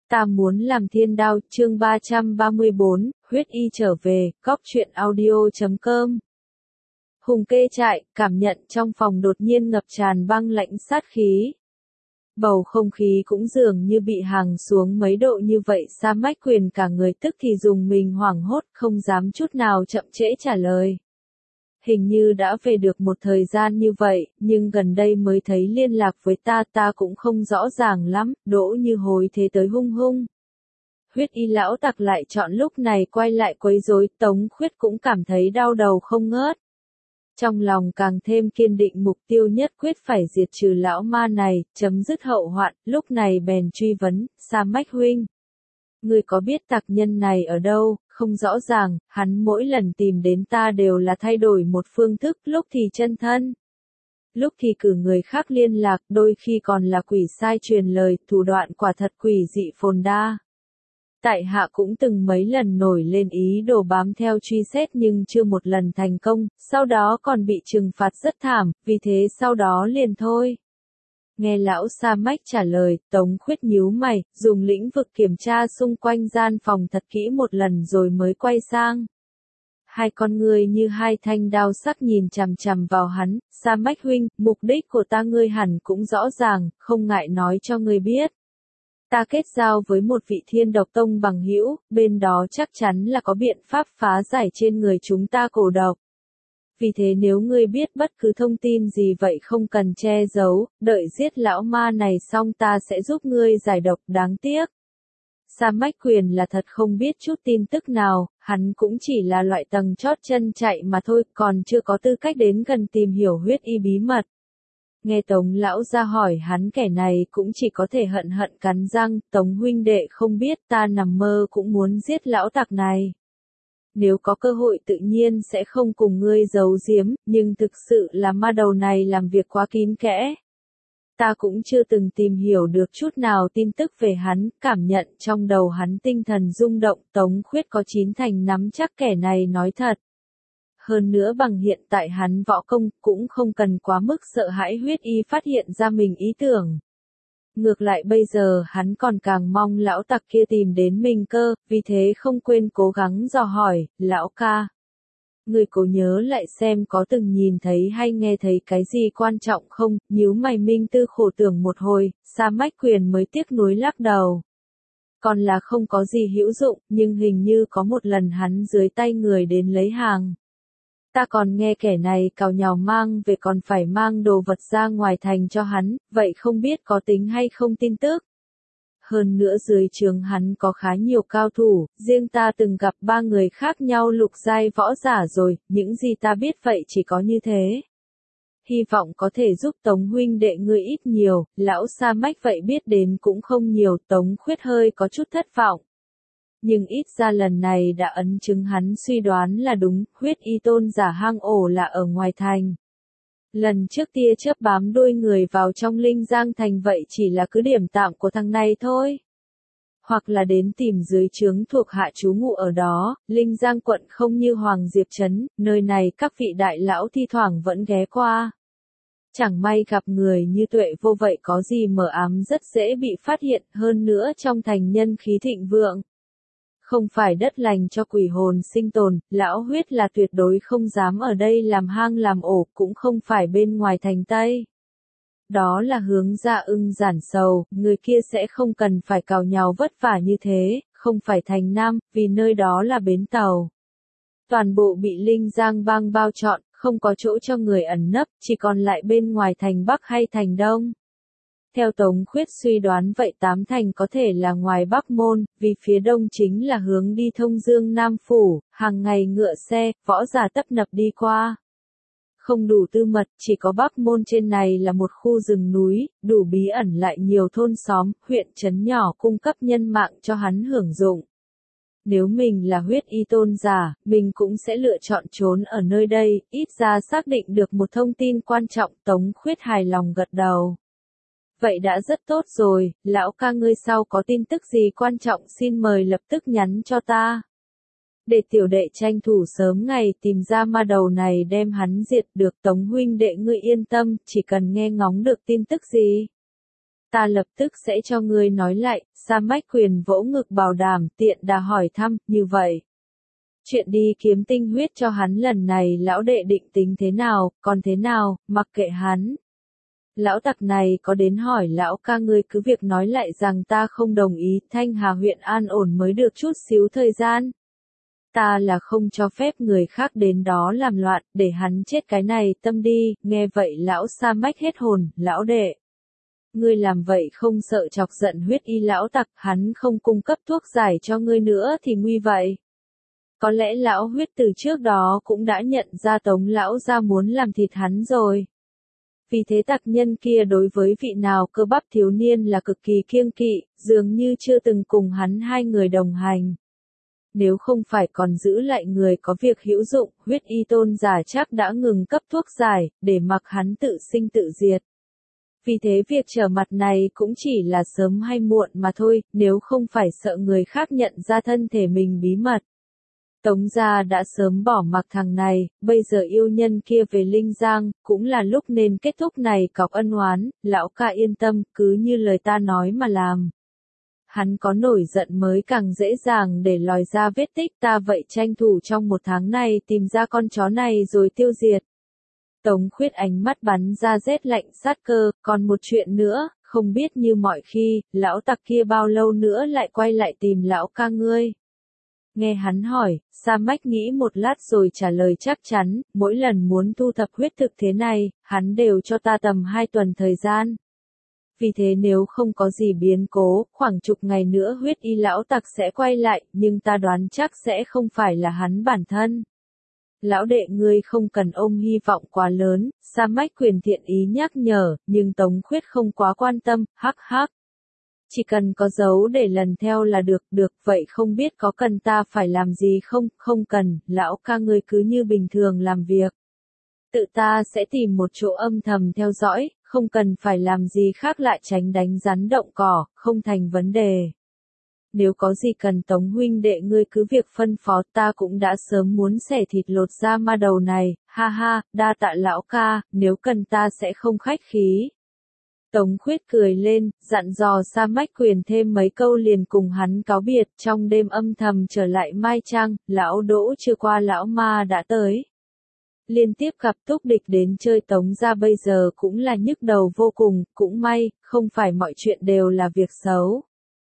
Ta muốn làm thiên đao, chương 334, huyết y trở về, cóc truyện audio.com. Hùng kê trại, cảm nhận trong phòng đột nhiên ngập tràn băng lạnh sát khí. Bầu không khí cũng dường như bị hàng xuống mấy độ như vậy. Sa Mách Quyền cả người tức thì dùng mình hoảng hốt, không dám chút nào chậm trễ trả lời. Hình như đã về được một thời gian như vậy, nhưng gần đây mới thấy liên lạc với ta cũng không rõ ràng lắm. Đỗ Như hối thế tới hung hung. Huyết y lão tặc lại chọn lúc này quay lại quấy rối. Tống Khuyết cũng cảm thấy đau đầu không ngớt. Trong lòng càng thêm kiên định mục tiêu nhất quyết phải diệt trừ lão ma này, chấm dứt hậu hoạn. Lúc này bèn truy vấn, Sa Mách huynh, ngươi có biết tặc nhân này ở đâu? Không rõ ràng, hắn mỗi lần tìm đến ta đều là thay đổi một phương thức, lúc thì chân thân, lúc thì cử người khác liên lạc, đôi khi còn là quỷ sai truyền lời, thủ đoạn quả thật quỷ dị phồn đa. Tại hạ cũng từng mấy lần nổi lên ý đồ bám theo truy xét nhưng chưa một lần thành công, sau đó còn bị trừng phạt rất thảm, vì thế sau đó liền thôi. Nghe lão Sa Mách trả lời, Tống Khuyết nhíu mày, dùng lĩnh vực kiểm tra xung quanh gian phòng thật kỹ một lần rồi mới quay sang. Hai con người như hai thanh đao sắc nhìn chằm chằm vào hắn. Sa Mách huynh, mục đích của ta ngươi hẳn cũng rõ ràng, không ngại nói cho ngươi biết. Ta kết giao với một vị Thiên Độc Tông bằng hữu, bên đó chắc chắn là có biện pháp phá giải trên người chúng ta cổ độc. Vì thế nếu ngươi biết bất cứ thông tin gì vậy không cần che giấu, đợi giết lão ma này xong ta sẽ giúp ngươi giải độc. Đáng tiếc. Sa Mách Quyền là thật không biết chút tin tức nào, hắn cũng chỉ là loại tầng chót chân chạy mà thôi, còn chưa có tư cách đến gần tìm hiểu huyết y bí mật. Nghe Tống lão ra hỏi hắn, kẻ này cũng chỉ có thể hận hận cắn răng, Tống huynh đệ không biết ta nằm mơ cũng muốn giết lão tặc này. Nếu có cơ hội tự nhiên sẽ không cùng ngươi giấu giếm, nhưng thực sự là ma đầu này làm việc quá kín kẽ. Ta cũng chưa từng tìm hiểu được chút nào tin tức về hắn, cảm nhận trong đầu hắn tinh thần rung động. Tống Khuyết có 9 thành nắm chắc kẻ này nói thật. Hơn nữa bằng hiện tại hắn võ công cũng không cần quá mức sợ hãi huyết y phát hiện ra mình ý tưởng. Ngược lại bây giờ hắn còn càng mong lão tặc kia tìm đến mình cơ, vì thế không quên cố gắng dò hỏi, lão ca. Người cố nhớ lại xem có từng nhìn thấy hay nghe thấy cái gì quan trọng không? Nhíu mày minh tư khổ tưởng một hồi, Sa Mách Quyền mới tiếc nuối lắc đầu. Còn là không có gì hữu dụng, nhưng hình như có một lần hắn dưới tay người đến lấy hàng. Ta còn nghe kẻ này càu nhàu mang về còn phải mang đồ vật ra ngoài thành cho hắn, vậy không biết có tính hay không tin tức. Hơn nữa dưới trướng hắn có khá nhiều cao thủ, riêng ta từng gặp 3 người khác nhau lục giai võ giả rồi, những gì ta biết vậy chỉ có như thế. Hy vọng có thể giúp Tống huynh đệ ngươi ít nhiều, lão Sa Mách vậy biết đến cũng không nhiều. Tống Khuyết hơi có chút thất vọng. Nhưng ít ra lần này đã ấn chứng hắn suy đoán là đúng, huyết y tôn giả hang ổ là ở ngoài thành. Lần trước tia chớp bám đuôi người vào trong Linh Giang thành vậy chỉ là cứ điểm tạm của thằng này thôi. Hoặc là đến tìm dưới trướng thuộc hạ trú ngụ ở đó. Linh Giang quận không như Hoàng Diệp Trấn, nơi này các vị đại lão thi thoảng vẫn ghé qua. Chẳng may gặp người như Tuệ Vô vậy có gì mờ ám rất dễ bị phát hiện, hơn nữa trong thành nhân khí thịnh vượng. Không phải đất lành cho quỷ hồn sinh tồn, lão huyết là tuyệt đối không dám ở đây làm hang làm ổ, cũng không phải bên ngoài thành Tây. Đó là hướng ra Ưng Giản Sầu, người kia sẽ không cần phải cào nhào vất vả như thế, không phải thành Nam, vì nơi đó là bến tàu. Toàn bộ bị Linh Giang bang bao trọn, không có chỗ cho người ẩn nấp, chỉ còn lại bên ngoài thành Bắc hay thành Đông. Theo Tống Khuyết suy đoán vậy 8 thành có thể là ngoài Bắc Môn, vì phía Đông chính là hướng đi Thông Dương Nam Phủ, hàng ngày ngựa xe, võ giả tấp nập đi qua. Không đủ tư mật, chỉ có Bắc Môn trên này là một khu rừng núi, đủ bí ẩn lại nhiều thôn xóm, huyện trấn nhỏ cung cấp nhân mạng cho hắn hưởng dụng. Nếu mình là huyết y tôn giả, mình cũng sẽ lựa chọn trốn ở nơi đây, ít ra xác định được một thông tin quan trọng. Tống Khuyết hài lòng gật đầu. Vậy đã rất tốt rồi, lão ca ngươi sau có tin tức gì quan trọng xin mời lập tức nhắn cho ta. Để tiểu đệ tranh thủ sớm ngày tìm ra ma đầu này đem hắn diệt được. Tống huynh đệ ngươi yên tâm, chỉ cần nghe ngóng được tin tức gì. Ta lập tức sẽ cho ngươi nói lại, Sa Mách Quyền vỗ ngực bảo đảm, tiện đà hỏi thăm, như vậy. Chuyện đi kiếm tinh huyết cho hắn lần này lão đệ định tính thế nào, còn thế nào, mặc kệ hắn. Lão tặc này có đến hỏi lão ca ngươi cứ việc nói lại rằng ta không đồng ý, Thanh Hà huyện an ổn mới được chút xíu thời gian. Ta là không cho phép người khác đến đó làm loạn, để hắn chết cái này tâm đi, nghe vậy lão Sa Mách hết hồn, lão đệ. Ngươi làm vậy không sợ chọc giận huyết y lão tặc, hắn không cung cấp thuốc giải cho ngươi nữa thì nguy vậy. Có lẽ lão huyết từ trước đó cũng đã nhận ra Tống lão ra muốn làm thịt hắn rồi. Vì thế tặc nhân kia đối với vị nào cơ bắp thiếu niên là cực kỳ kiêng kỵ, dường như chưa từng cùng hắn hai người đồng hành. Nếu không phải còn giữ lại người có việc hữu dụng, huyết y tôn giả chắc đã ngừng cấp thuốc giải, để mặc hắn tự sinh tự diệt. Vì thế việc trở mặt này cũng chỉ là sớm hay muộn mà thôi, nếu không phải sợ người khác nhận ra thân thể mình bí mật. Tống gia đã sớm bỏ mặc thằng này, bây giờ yêu nhân kia về Linh Giang, cũng là lúc nên kết thúc này cọc ân oán, lão ca yên tâm, cứ như lời ta nói mà làm. Hắn có nổi giận mới càng dễ dàng để lòi ra vết tích, ta vậy tranh thủ trong 1 tháng này tìm ra con chó này rồi tiêu diệt. Tống Khuyết ánh mắt bắn ra rét lạnh sát cơ, còn một chuyện nữa, không biết như mọi khi, lão tặc kia bao lâu nữa lại quay lại tìm lão ca ngươi. Nghe hắn hỏi, Sa Mách nghĩ một lát rồi trả lời chắc chắn, mỗi lần muốn thu thập huyết thực thế này, hắn đều cho ta tầm 2 tuần thời gian. Vì thế nếu không có gì biến cố, khoảng chục ngày nữa huyết y lão tặc sẽ quay lại, nhưng ta đoán chắc sẽ không phải là hắn bản thân. Lão đệ ngươi không cần ôm hy vọng quá lớn, Sa Mách Quyền thiện ý nhắc nhở, nhưng Tống Khuyết không quá quan tâm, hắc hắc. Chỉ cần có dấu để lần theo là được, vậy không biết có cần ta phải làm gì không, không cần, lão ca ngươi cứ như bình thường làm việc. Tự ta sẽ tìm một chỗ âm thầm theo dõi, không cần phải làm gì khác lại tránh đánh rắn động cỏ, không thành vấn đề. Nếu có gì cần Tống huynh đệ ngươi cứ việc phân phó, ta cũng đã sớm muốn xẻ thịt lột da ma đầu này, ha ha, đa tạ lão ca, nếu cần ta sẽ không khách khí. Tống Khuyết cười lên, dặn dò Sa Mách Quyền thêm mấy câu liền cùng hắn cáo biệt, trong đêm âm thầm trở lại Mai Trang, lão Đỗ chưa qua lão ma đã tới. Liên tiếp gặp túc địch đến chơi Tống gia bây giờ cũng là nhức đầu vô cùng, cũng may, không phải mọi chuyện đều là việc xấu.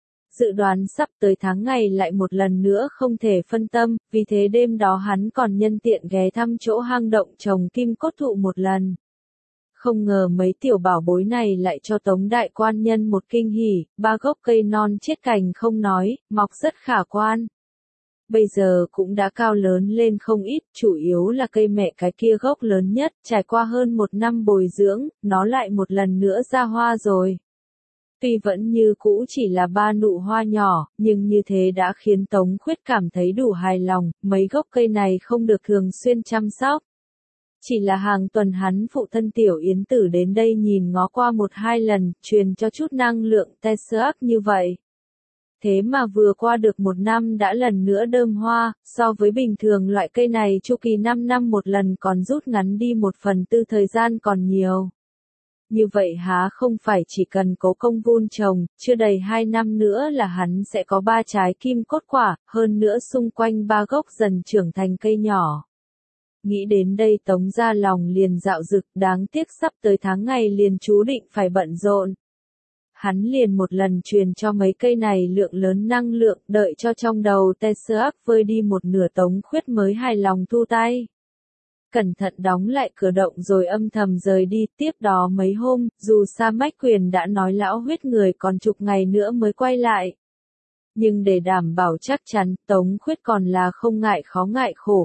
Dự đoán sắp tới tháng ngày lại một lần nữa không thể phân tâm, vì thế đêm đó hắn còn nhân tiện ghé thăm chỗ hang động trồng kim cốt thụ một lần. Không ngờ mấy tiểu bảo bối này lại cho Tống đại quan nhân một kinh hỉ, 3 gốc cây non chết cành không nói, mọc rất khả quan. Bây giờ cũng đã cao lớn lên không ít, chủ yếu là cây mẹ cái kia gốc lớn nhất, trải qua hơn 1 năm bồi dưỡng, nó lại một lần nữa ra hoa rồi. Tuy vẫn như cũ chỉ là 3 nụ hoa nhỏ, nhưng như thế đã khiến Tống Khuyết cảm thấy đủ hài lòng, mấy gốc cây này không được thường xuyên chăm sóc. Chỉ là hàng tuần hắn phụ thân Tiểu Yến Tử đến đây nhìn ngó qua 1-2 lần, truyền cho chút năng lượng Tesserc như vậy. Thế mà vừa qua được 1 năm đã lần nữa đơm hoa, so với bình thường loại cây này chu kỳ 5 năm một lần còn rút ngắn đi 1/4 thời gian còn nhiều. Như vậy há không phải chỉ cần cố công vun trồng, chưa đầy 2 năm nữa là hắn sẽ có 3 trái kim cốt quả, hơn nữa xung quanh 3 gốc dần trưởng thành cây nhỏ. Nghĩ đến đây Tống gia lòng liền dạo dực, đáng tiếc sắp tới tháng ngày liền chú định phải bận rộn. Hắn liền một lần truyền cho mấy cây này lượng lớn năng lượng, đợi cho trong đầu Tesserc vơi đi một nửa Tống Khuyết mới hài lòng thu tay. Cẩn thận đóng lại cửa động rồi âm thầm rời đi, tiếp đó mấy hôm, dù Sa Mách Quyền đã nói lão huyết người còn chục ngày nữa mới quay lại. Nhưng để đảm bảo chắc chắn, Tống Khuyết còn là không ngại khó ngại khổ,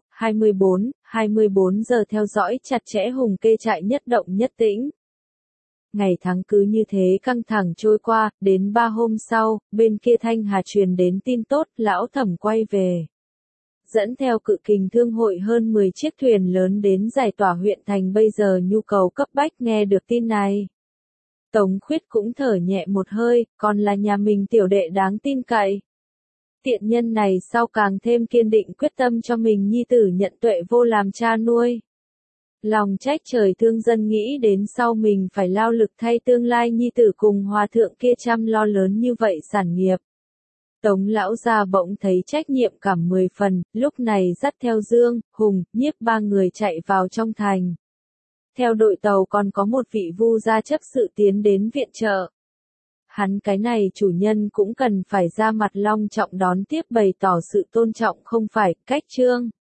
24 giờ theo dõi chặt chẽ Hùng Kê trại nhất động nhất tĩnh. Ngày tháng cứ như thế căng thẳng trôi qua, đến 3 hôm sau, bên kia Thanh Hà truyền đến tin tốt, lão Thẩm quay về. Dẫn theo Cự Kình Thương hội hơn 10 chiếc thuyền lớn đến giải tỏa huyện thành bây giờ nhu cầu cấp bách nghe được tin này. Tống Khuyết cũng thở nhẹ một hơi, còn là nhà mình tiểu đệ đáng tin cậy. Tiện nhân này sau càng thêm kiên định quyết tâm cho mình nhi tử nhận Tuệ Vô làm cha nuôi. Lòng trách trời thương dân nghĩ đến sau mình phải lao lực thay tương lai nhi tử cùng hòa thượng kia chăm lo lớn như vậy sản nghiệp. Tống lão gia bỗng thấy trách nhiệm cảm 10 phần, lúc này dắt theo Dương, Hùng, Nhiếp ba người chạy vào trong thành. Theo đội tàu còn có một vị vu gia chấp sự tiến đến viện trợ. Hắn cái này chủ nhân cũng cần phải ra mặt long trọng đón tiếp bày tỏ sự tôn trọng không phải, cách trương.